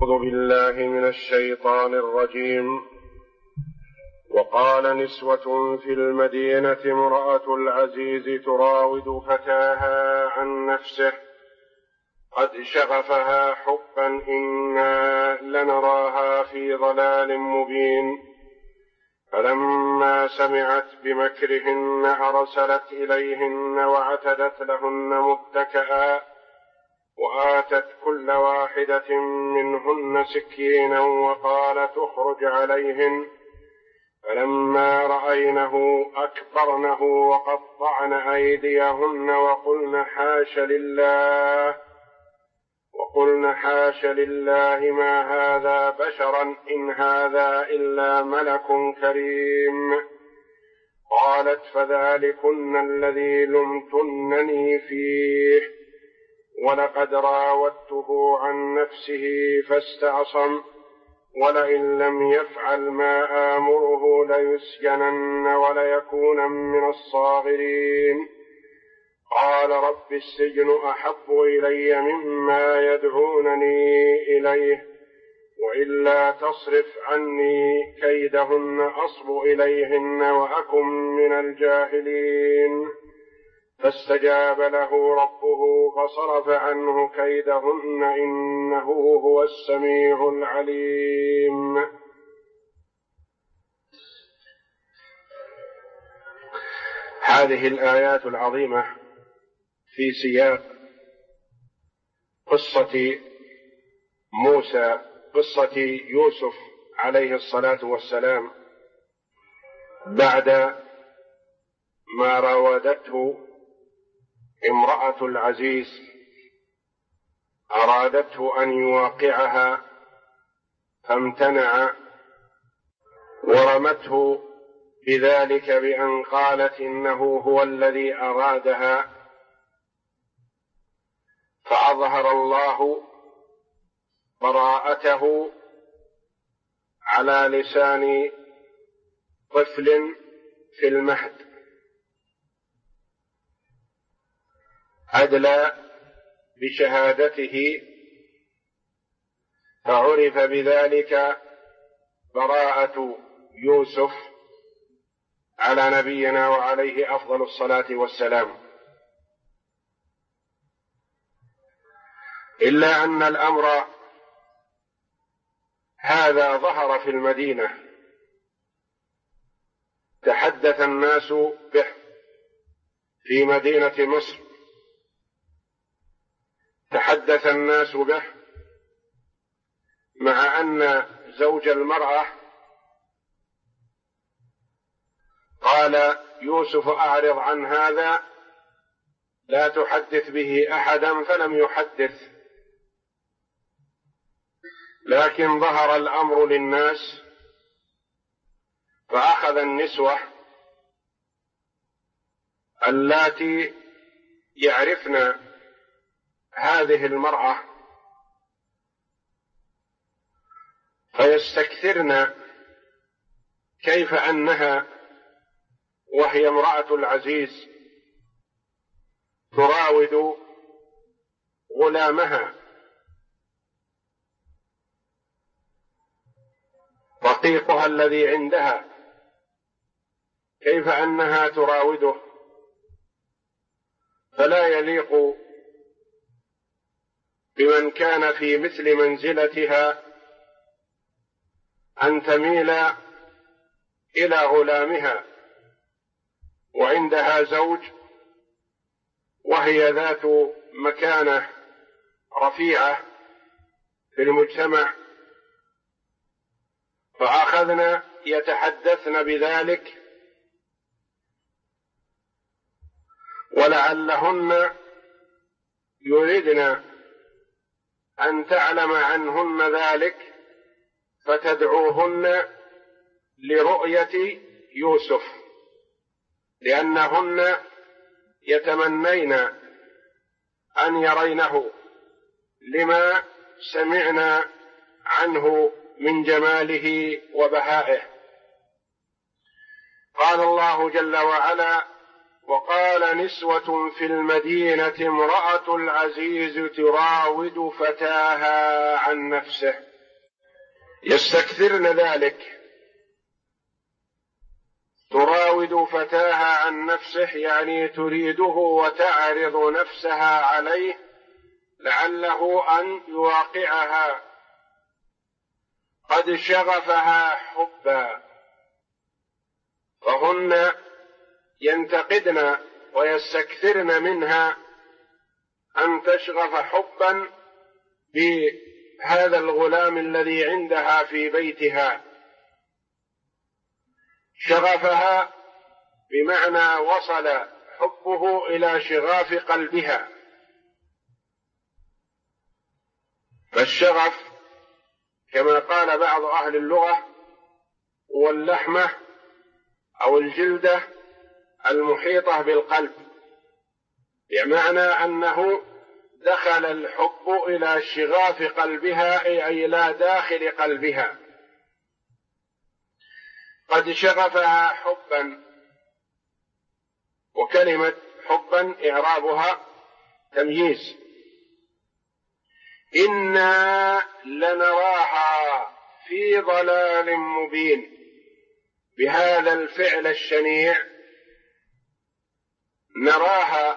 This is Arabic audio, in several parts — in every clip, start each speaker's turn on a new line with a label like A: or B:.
A: أعوذ بالله من الشيطان الرجيم. وقال نسوة في المدينة امرأة العزيز تراود فتاها عن نفسه قد شغفها حبا إنا لنراها في ضلال مبين. فلما سمعت بمكرهن أرسلت إليهن وعتدت لهن متكئا وآتت كل واحدة منهن سكينا وقالت اخرج عليهن. فلما رأينه أكبرنه وقطعن أيديهن وقلن حاش لله ما هذا بشرا إن هذا إلا ملك كريم. قالت فذلكن الذي لمتنني فيه ولقد راودته عن نفسه فاستعصم ولئن لم يفعل ما آمره ليسجنن وليكون من الصاغرين. قال رب السجن أحب إلي مما يدعونني إليه وإلا تصرف عني كيدهن أصب إليهن وأكن من الجاهلين. فاستجاب له ربه فصرف عنه كيدهن إنه هو السميع العليم. هذه الآيات العظيمة في سياق قصة يوسف عليه الصلاة والسلام بعد ما راودته امرأة العزيز أرادته أن يواقعها فامتنع ورمته بذلك بأن قالت إنه هو الذي أرادها. فأظهر الله براءته على لسان طفل في المهد أدلى بشهادته فعرف بذلك براءة يوسف على نبينا وعليه أفضل الصلاة والسلام. إلا أن الأمر هذا ظهر في المدينة تحدث الناس به في مدينة مصر، تحدث الناس به مع أن زوج المرأة قال يوسف أعرض عن هذا لا تحدث به أحدا فلم يحدث. لكن ظهر الأمر للناس فأخذ النسوة اللاتي يعرفن هذه المرأة فيستكثرن كيف أنها وهي امرأة العزيز تراود غلامها رقيقها الذي عندها، كيف أنها تراوده. فلا يليق بمن كان في مثل منزلتها أن تميل إلى غلامها وعندها زوج وهي ذات مكانة رفيعة في المجتمع، فأخذنا يتحدثن بذلك ولعلهن يريدن أن تعلم عنهن ذلك فتدعوهن لرؤية يوسف، لأنهن يتمنين أن يرينه لما سمعنا عنه من جماله وبهائه. قال الله جل وعلا وقال نسوة في المدينة امرأة العزيز تراود فتاها عن نفسه. يستكثرن ذلك، تراود فتاها عن نفسه، يعني تريده وتعرض نفسها عليه لعله أن يواقعها، قد شغفها حبا، فهن ينتقدن ويستكثرن منها أن تشغف حبا بهذا الغلام الذي عندها في بيتها. شغفها بمعنى وصل حبه إلى شغاف قلبها. فالشغف كما قال بعض أهل اللغة هو اللحمة أو الجلدة المحيطة بالقلب، بمعنى أنه دخل الحب إلى شغاف قلبها، أي إلى داخل قلبها. قد شغفها حبا، وكلمة حبا إعرابها تمييز. إنا لنراها في ضلال مبين، بهذا الفعل الشنيع نراها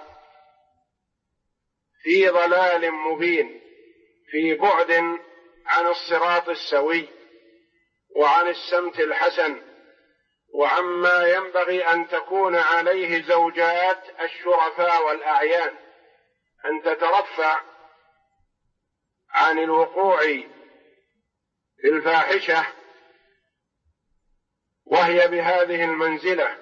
A: في ضلال مبين، في بعد عن الصراط السوي وعن السمت الحسن وعما ينبغي أن تكون عليه زوجات الشرفاء والأعيان، أن تترفع عن الوقوع في الفاحشة وهي بهذه المنزلة.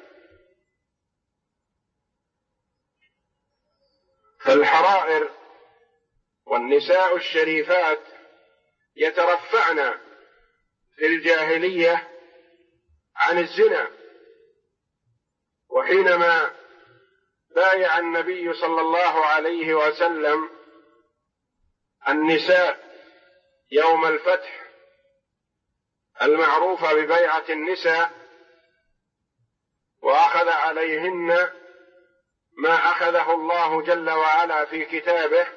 A: فالحرائر والنساء الشريفات يترفعن في الجاهلية عن الزنا، وحينما بايع النبي صلى الله عليه وسلم النساء يوم الفتح المعروفة ببيعة النساء، وأخذ عليهن ما أخذه الله جل وعلا في كتابه،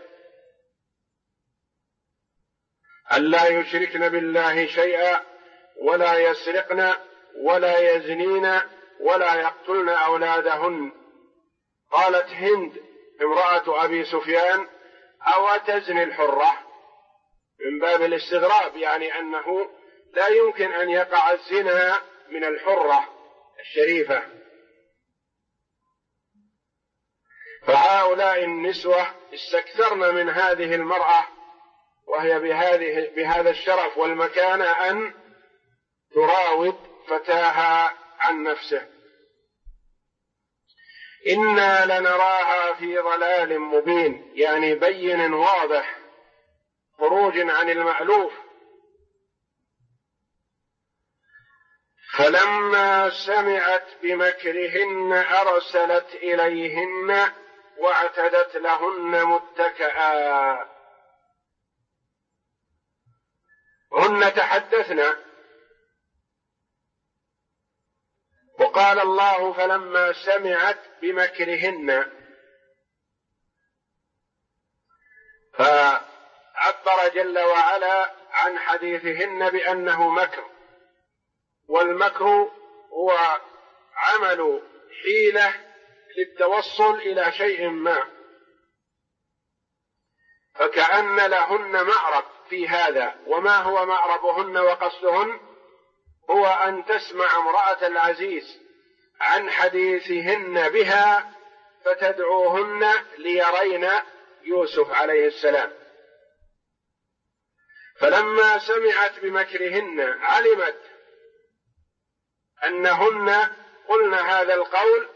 A: ألا يشركن بالله شيئا ولا يسرقن ولا يزنين ولا يقتلن أولادهن. قالت هند امرأة أبي سفيان: أو تزني الحرة؟ من باب الاستغراب، يعني أنه لا يمكن أن يقع الزنا من الحرة الشريفة. فهؤلاء النسوة استكثرن من هذه المرأة وهي بهذا الشرف والمكانة أن تراود فتاها عن نفسه. إنا لنراها في ضلال مبين، يعني بين واضح، خروج عن المألوف. فلما سمعت بمكرهن أرسلت إليهن واعتدت لهن متكئا. هن تحدثن، وقال الله فلما سمعت بمكرهن، فعبر جل وعلا عن حديثهن بأنه مكر، والمكر هو عمل حيلة للتوصل إلى شيء ما، فكأن لهن معرب في هذا. وما هو معربهن وقصدهن؟ هو أن تسمع امرأة العزيز عن حديثهن بها فتدعوهن ليرين يوسف عليه السلام. فلما سمعت بمكرهن علمت أنهن قلن هذا القول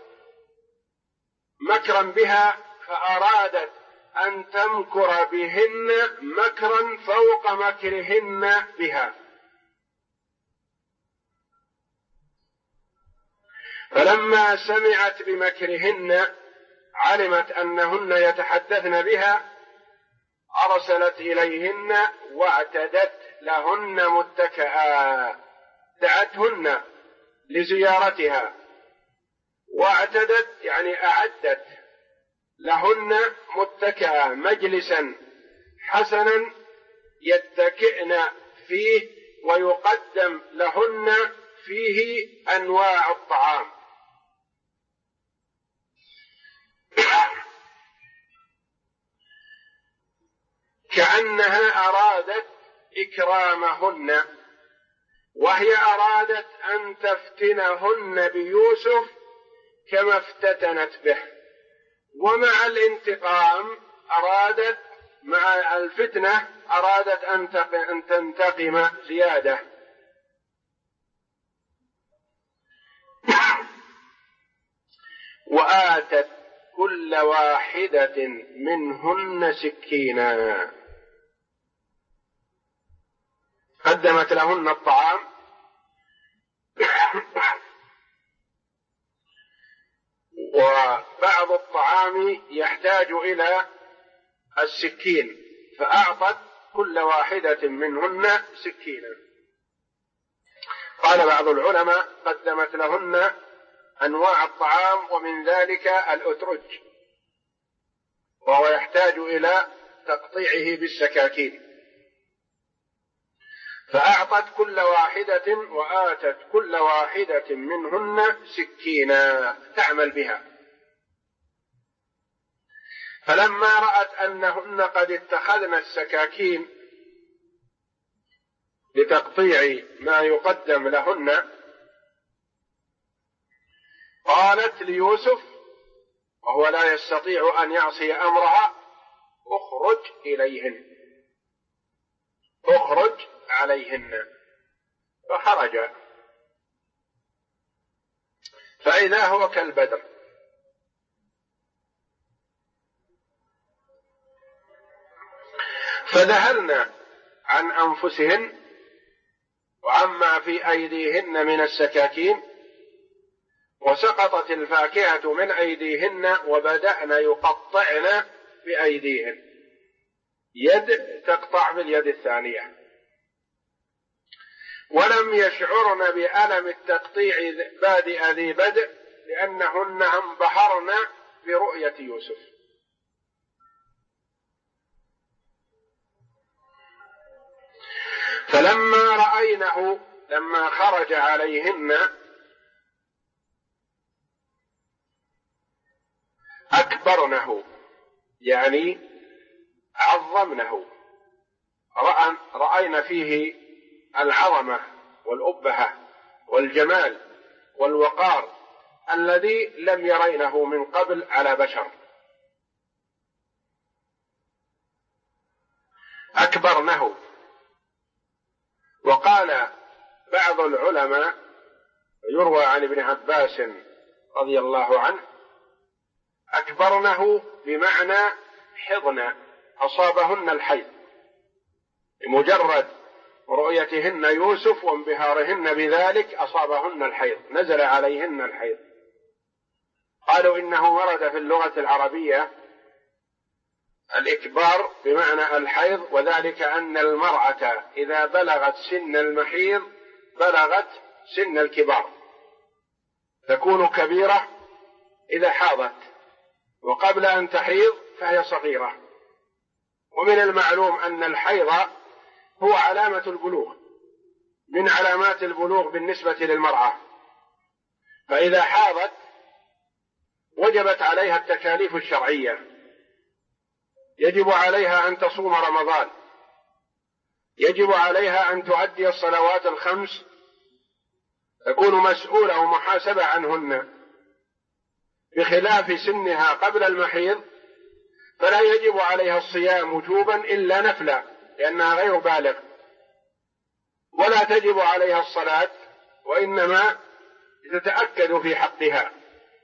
A: مكرا بها، فأرادت أن تمكر بهن مكرا فوق مكرهن بها. فلما سمعت بمكرهن علمت أنهن يتحدثن بها، أرسلت إليهن واعتدت لهن متكئا، دعتهن لزيارتها، واعتدت يعني أعدت لهن متكئا، مجلسا حسنا يتكئن فيه ويقدم لهن فيه أنواع الطعام، كأنها أرادت إكرامهن، وهي أرادت أن تفتنهن بيوسف كما افتتنت به، ومع الانتقام أرادت، مع الفتنة أرادت أن تنتقم زيادة. وآتت كل واحدة منهن سكينا، قدمت لهن الطعام وبعض الطعام يحتاج إلى السكين، فأعطت كل واحدة منهن سكينا. قال بعض العلماء قدمت لهن أنواع الطعام، ومن ذلك الأترج، وهو يحتاج إلى تقطيعه بالسكاكين، فأعطت كل واحدة وآتت كل واحدة منهن سكينا تعمل بها. فلما رأت أنهن قد اتخذن السكاكين لتقطيع ما يقدم لهن، قالت ليوسف وهو لا يستطيع أن يعصي أمرها: اخرج إليهن، اخرج عليهن. فخرج فإذا هو كالبدر، فذهلن عن أنفسهن وعما في أيديهن من السكاكين، وسقطت الفاكهة من أيديهن وبدأن يقطعن بأيديهن، يد تقطع باليد الثانية، ولم يشعرن بألم التقطيع بادئ ذي بدء، لأنهن انبهرن برؤية يوسف. فلما رأينه لما خرج عليهن أكبرنه، يعني عظمنه، رأينا فيه العظمة والأبهة والجمال والوقار الذي لم يرينه من قبل على بشر. أكبرنه. وقال بعض العلماء، يروى عن ابن عباس رضي الله عنه: أكبرنه بمعنى حضن، أصابهن الحيض، بمجرد رؤيتهن يوسف وانبهارهن بذلك أصابهن الحيض، نزل عليهن الحيض. قالوا إنه ورد في اللغة العربية الإكبار بمعنى الحيض، وذلك أن المرأة إذا بلغت سن المحيض بلغت سن الكبار، تكون كبيرة إذا حاضت، وقبل أن تحيض فهي صغيرة. ومن المعلوم أن الحيض هو علامة البلوغ، من علامات البلوغ بالنسبة للمرأة، فإذا حاضت وجبت عليها التكاليف الشرعية، يجب عليها أن تصوم رمضان، يجب عليها أن تؤدي الصلوات الخمس، تكون مسؤولة ومحاسبة عنهن، بخلاف سنها قبل المحيض فلا يجب عليها الصيام وجوبا إلا نفلا لأنها غير بالغ، ولا تجب عليها الصلاة، وإنما تتأكد في حقها.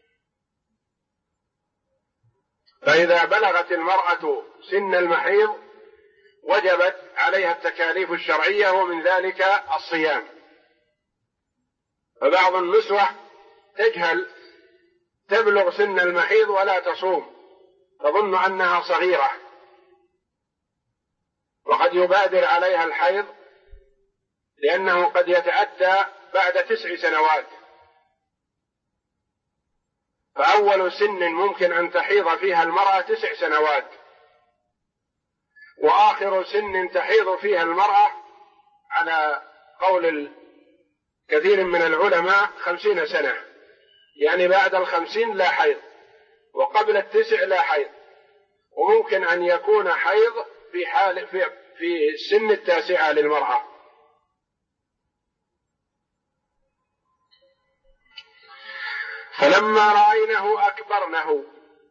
A: فإذا بلغت المرأة سن المحيض وجبت عليها التكاليف الشرعية، ومن ذلك الصيام. فبعض النسوة تجهل، تبلغ سن المحيض ولا تصوم، تظن أنها صغيرة، وقد يبادر عليها الحيض لأنه قد يتأتى بعد 9 سنوات، فأول سن ممكن أن تحيض فيها المرأة 9 سنوات، وآخر سن تحيض فيها المرأة على قول كثير من العلماء 50 سنة، يعني بعد 50 لا حيض، وقبل 9 لا حيض، وممكن أن يكون حيض في سن 9 للمرأة. فلما رأينه أكبرنه،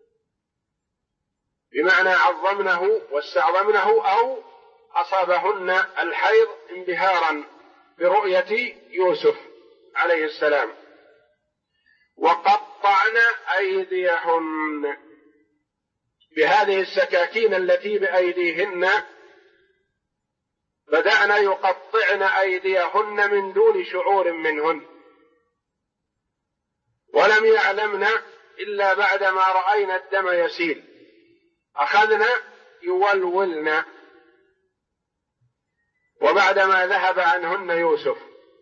A: بمعنى عظمنه واستعظمنه، أو أصابهن الحيض انبهارا برؤية يوسف عليه السلام، وقطعن أيديهن، بهذه السكاكين التي بأيديهن بدأن يقطعن أيديهن من دون شعور منهن، ولم يعلمن إلا بعدما رأينا الدم يسيل أخذن يولولن، وبعدما ذهب عنهن يوسف.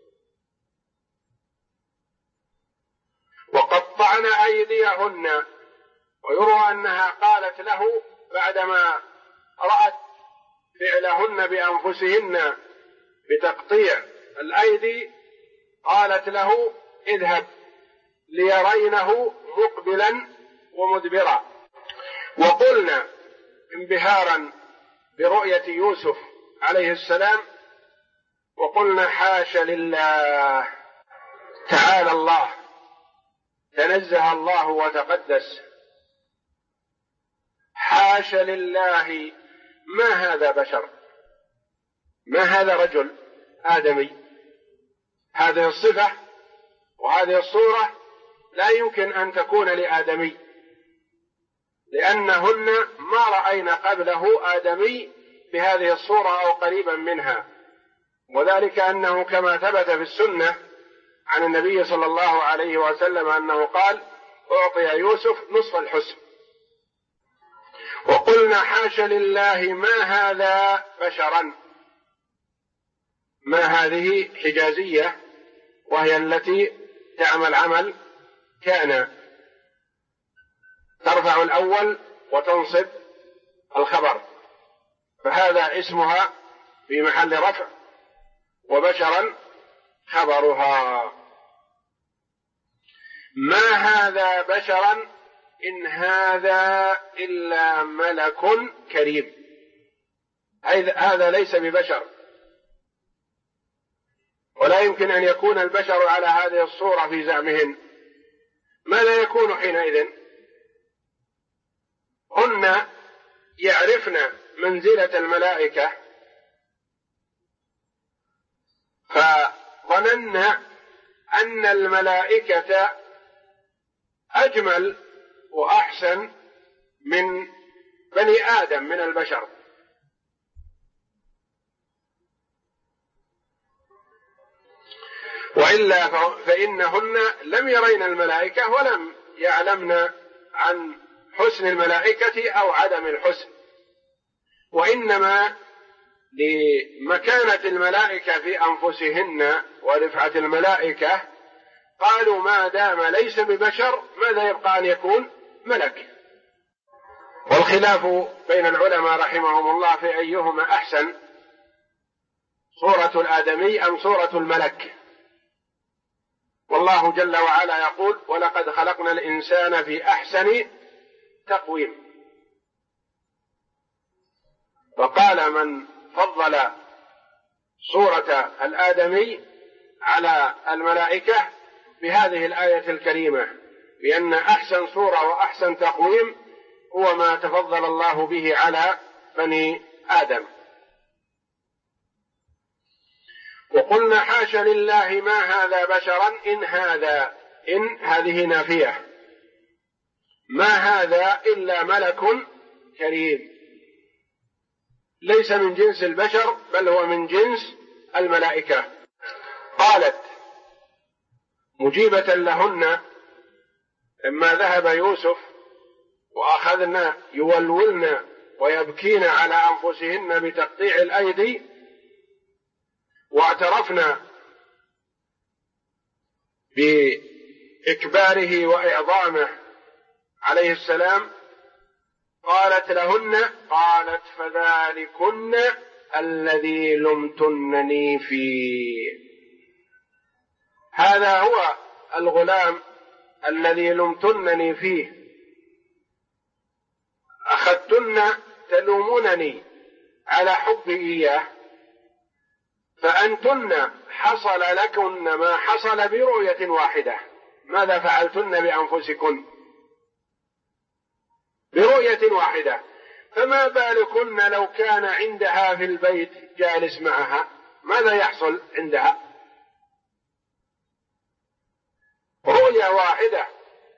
A: وقطعن أيديهن، ويروى أنها قالت له بعدما رأت فعلهن بأنفسهن بتقطيع الأيدي، قالت له اذهب ليرينه مقبلا ومدبرا. وقلنا انبهارا برؤية يوسف عليه السلام، وقلنا حاش لله، تعالى الله، تنزه الله وتقدس، حاش لله، ما هذا بشر، ما هذا رجل آدمي، هذه الصفة وهذه الصورة لا يمكن أن تكون لآدمي، لأنهن ما رأينا قبله آدمي بهذه الصورة أو قريبا منها، وذلك أنه كما ثبت في السنة عن النبي صلى الله عليه وسلم أنه قال أعطي يوسف نصف الحسن. وقلنا حاش لله ما هذا بشرا، ما هذه حجازية، وهي التي تعمل عمل كان، ترفع الأول وتنصب الخبر، فهذا اسمها في محل رفع، وبشرا خبرها. ما هذا بشرا إن هذا إلا ملك كريم، هذا ليس ببشر، ولا يمكن أن يكون البشر على هذه الصورة في زعمهن. ماذا يكون حينئذ؟ هن يعرفن منزلة الملائكة، فظنن أن الملائكة أجمل وأحسن من بني آدم من البشر، وإلا فإنهن لم يرين الملائكة ولم يعلمن عن حسن الملائكة أو عدم الحسن، وإنما لمكانة الملائكة في أنفسهن ورفعة الملائكة قالوا ما دام ليس ببشر ماذا يبقى أن يكون ملك. والخلاف بين العلماء رحمهم الله في أيهما أحسن، صورة الآدمي أم صورة الملك. والله جل وعلا يقول ولقد خلقنا الإنسان في أحسن تقويم، وقال من فضل صورة الآدمي على الملائكة بهذه الآية الكريمة، بأن أحسن صورة وأحسن تقويم هو ما تفضل الله به على بني آدم. وقلنا حاش لله ما هذا بشرا إن هذا، إن هذه نافية، ما هذا إلا ملك كريم، ليس من جنس البشر بل هو من جنس الملائكة. قالت مجيبة لهن لما ذهب يوسف وأخذنا يولولن ويبكين على أنفسهن بتقطيع الأيدي، واعترفنا بإكباره وإعظامه عليه السلام، قالت لهن، قالت فذلكن الذي لمتنني فيه. هذا هو الغلام الذي لمتنني فيه، أخذتن تلومونني على حبي إياه، فأنتن حصل لكن ما حصل برؤية واحدة. ماذا فعلتن بأنفسكن؟ برؤية واحدة. فما بالكن لو كان عندها في البيت جالس معها، ماذا يحصل عندها؟ رؤية واحدة،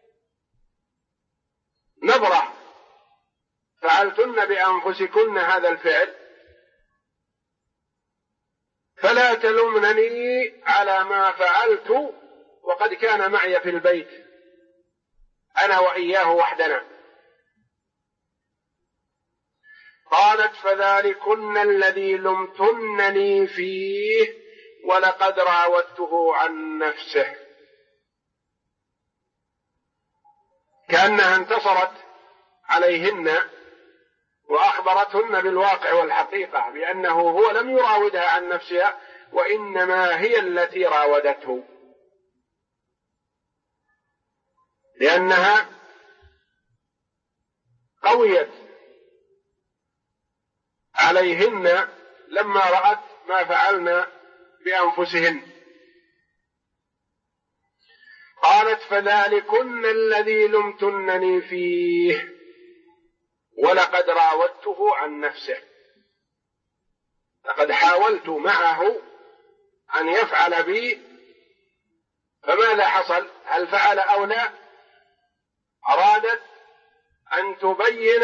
A: نظرة، فعلتن بأنفسكن هذا الفعل، فلا تلومنني على ما فعلت وقد كان معي في البيت أنا وإياه وحدنا. قالت فذلكن الذي لمتنني فيه ولقد راودته عن نفسه. كأنها انتصرت عليهن وأخبرتهن بالواقع والحقيقة بأنه هو لم يراودها عن نفسها، وإنما هي التي راودته، لأنها قويت عليهن لما رأت ما فعلن بأنفسهن. قالت فذلكن الذي لمتنني فيه ولقد راودته عن نفسه. لقد حاولت معه أن يفعل بي، فماذا حصل؟ هل فعل أو لا؟ أرادت أن تبين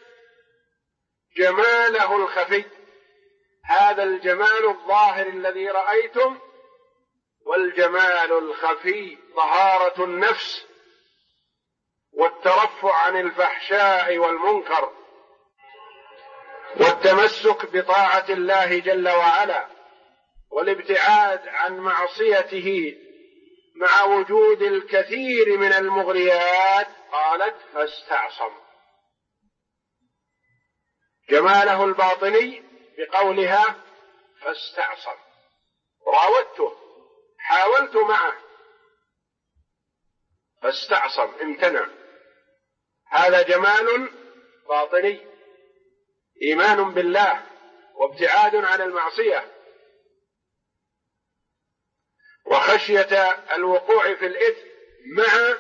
A: جماله الخفي، هذا الجمال الظاهر الذي رأيتم، والجمال الخفي طهارة النفس والترفع عن الفحشاء والمنكر والتمسك بطاعة الله جل وعلا والابتعاد عن معصيته مع وجود الكثير من المغريات. قالت فاستعصم جماله الباطني بقولها فاستعصم. راودته، حاولت معه، فاستعصم، امتنع. هذا جمال باطني، إيمان بالله وابتعاد عن المعصية وخشية الوقوع في الإثم مع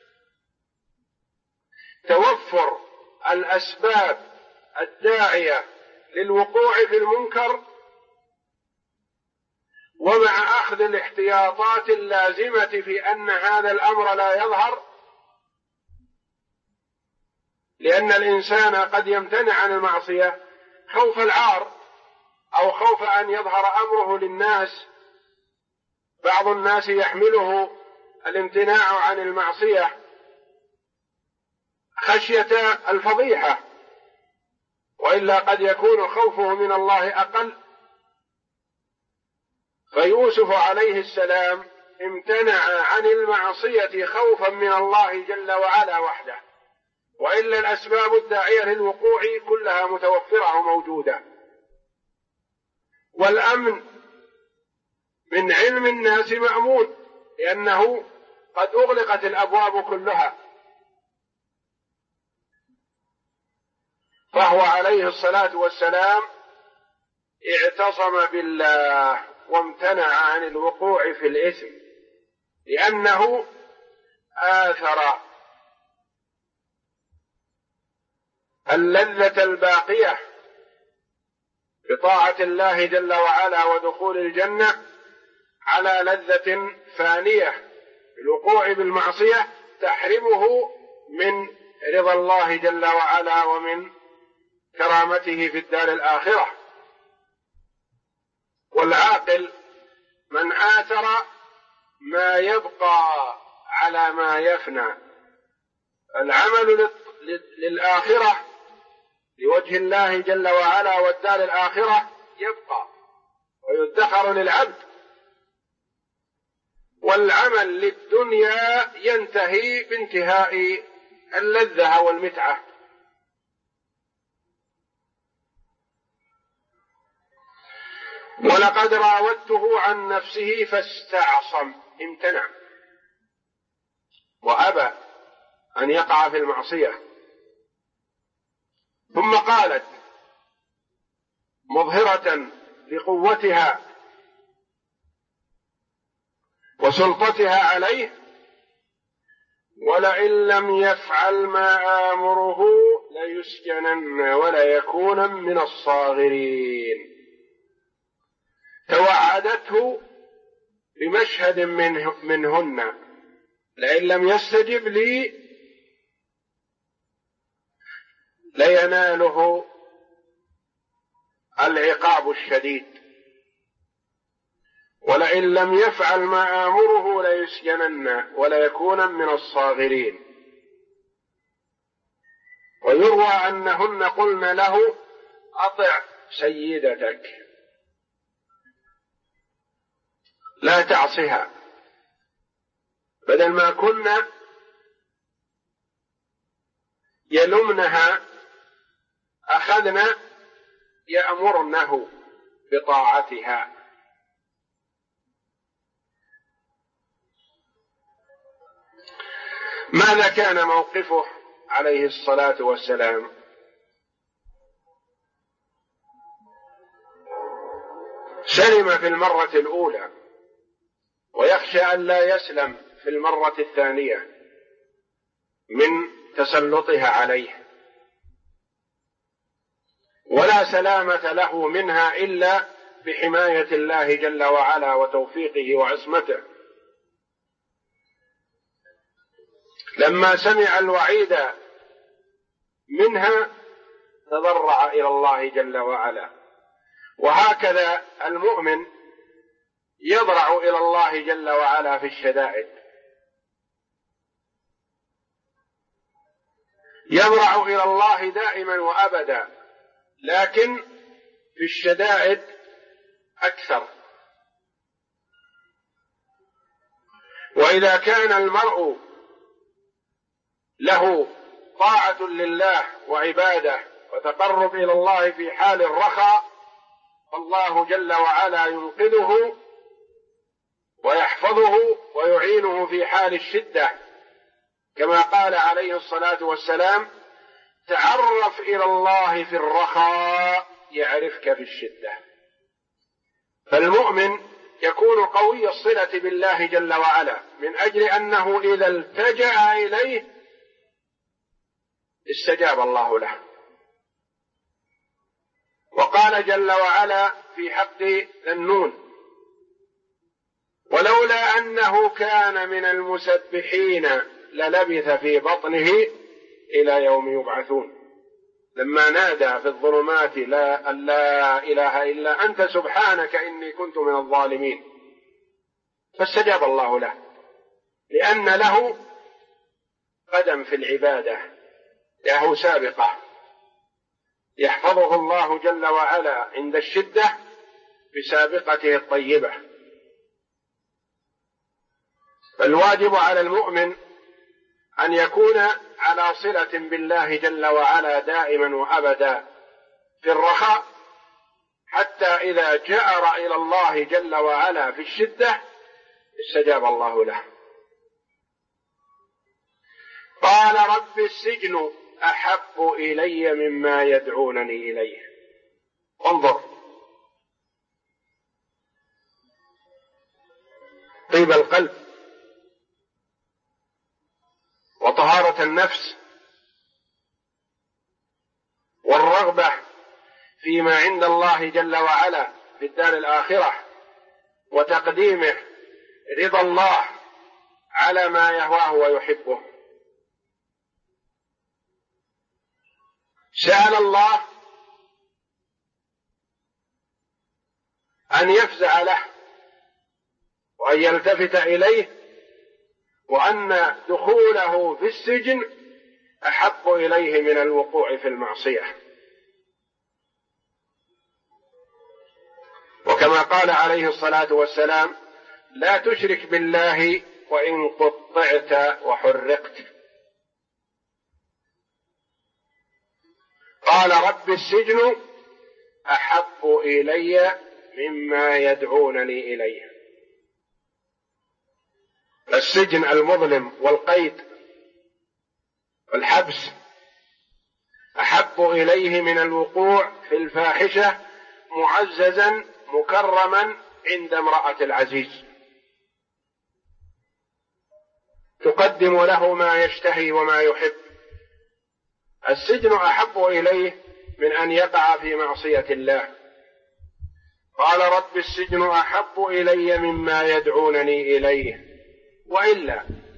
A: توفر الأسباب الداعية للوقوع في المنكر، ومع أخذ الاحتياطات اللازمة في أن هذا الأمر لا يظهر، لأن الإنسان قد يمتنع عن المعصية خوف العار أو خوف أن يظهر أمره للناس. بعض الناس يحمله الامتناع عن المعصية خشية الفضيحة، وإلا قد يكون خوفه من الله أقل. فيوسف عليه السلام امتنع عن المعصية خوفا من الله جل وعلا وحده، وإلا الأسباب الداعية للوقوع كلها متوفرة وموجودة. والأمن من علم الناس مأمون، لأنه قد أغلقت الأبواب كلها، فهو عليه الصلاة والسلام اعتصم بالله وامتنع عن الوقوع في الإثم، لأنه آثر اللذة الباقية بطاعة الله جل وعلا ودخول الجنة على لذة فانية بالوقوع بالمعصية تحرمه من رضا الله جل وعلا ومن كرامته في الدار الآخرة. والعاقل من آثر ما يبقى على ما يفنى. العمل للآخرة لوجه الله جل وعلا والدار الآخرة يبقى ويدخر للعبد، والعمل للدنيا ينتهي بانتهاء اللذة والمتعة. ولقد راودته عن نفسه فاستعصم، امتنع وأبى أن يقع في المعصية. ثم قالت مظهرة لقوتها وسلطتها عليه: ولئن لم يفعل ما آمره ليسجنن وليكون من الصاغرين. توعدته بمشهد منهن: لئن لم يستجب لي ليناله العقاب الشديد، ولئن لم يفعل ما آمره ليسجنن وليكون من الصاغرين. ويروى أنهن قلن له: أطع سيدتك، لا تعصها، بدل ما كنا يلمنها أخذنا يأمرنه بطاعتها. ماذا كان موقفه عليه الصلاة والسلام؟ سلم في المرة الأولى، ويخشى أن لا يسلم في المرة الثانية من تسلطها عليه، ولا سلامة له منها إلا بحماية الله جل وعلا وتوفيقه وعصمته. لما سمع الوعيد منها تضرع إلى الله جل وعلا. وهكذا المؤمن يضرع إلى الله جل وعلا في الشدائد، يضرع إلى الله دائما وأبدا، لكن في الشدائد أكثر. وإذا كان المرء له طاعة لله وعبادة وتقرب إلى الله في حال الرخاء، فالله جل وعلا ينقذه ويحفظه ويعينه في حال الشدة، كما قال عليه الصلاة والسلام: تعرف إلى الله في الرخاء يعرفك في الشدة. فالمؤمن يكون قوي الصلة بالله جل وعلا من أجل أنه إذا التجأ إليه استجاب الله له. وقال جل وعلا في حق ذنون: ولولا أنه كان من المسبحين للبث في بطنه إلى يوم يبعثون. لما نادى في الظلمات لا إله إلا أنت سبحانك إني كنت من الظالمين، فاستجاب الله له، لأن له قدم في العبادة، له سابقة يحفظه الله جل وعلا عند الشدة بسابقته الطيبة. فالواجب على المؤمن أن يكون على صلة بالله جل وعلا دائما وأبدا في الرخاء، حتى إذا جأر إلى الله جل وعلا في الشدة استجاب الله له. قال: رب السجن أحب إلي مما يدعونني إليه. انظر طيب القلب وطهارة النفس والرغبة فيما عند الله جل وعلا في الدار الآخرة، وتقديمه رضا الله على ما يهواه ويحبه. سأل الله أن يفزع له وأن يلتفت إليه، وأن دخوله في السجن أحب إليه من الوقوع في المعصية. وكما قال عليه الصلاة والسلام: لا تشرك بالله وإن قطعت وحرقت. قال: رب السجن أحب إلي مما يدعونني إليه. السجن المظلم والقيد والحبس أحب إليه من الوقوع في الفاحشة معززا مكرما عند امرأة العزيز، تقدم له ما يشتهي وما يحب. السجن أحب إليه من أن يقع في معصية الله. قال رب السجن أحب إلي مما يدعونني إليه، وإلا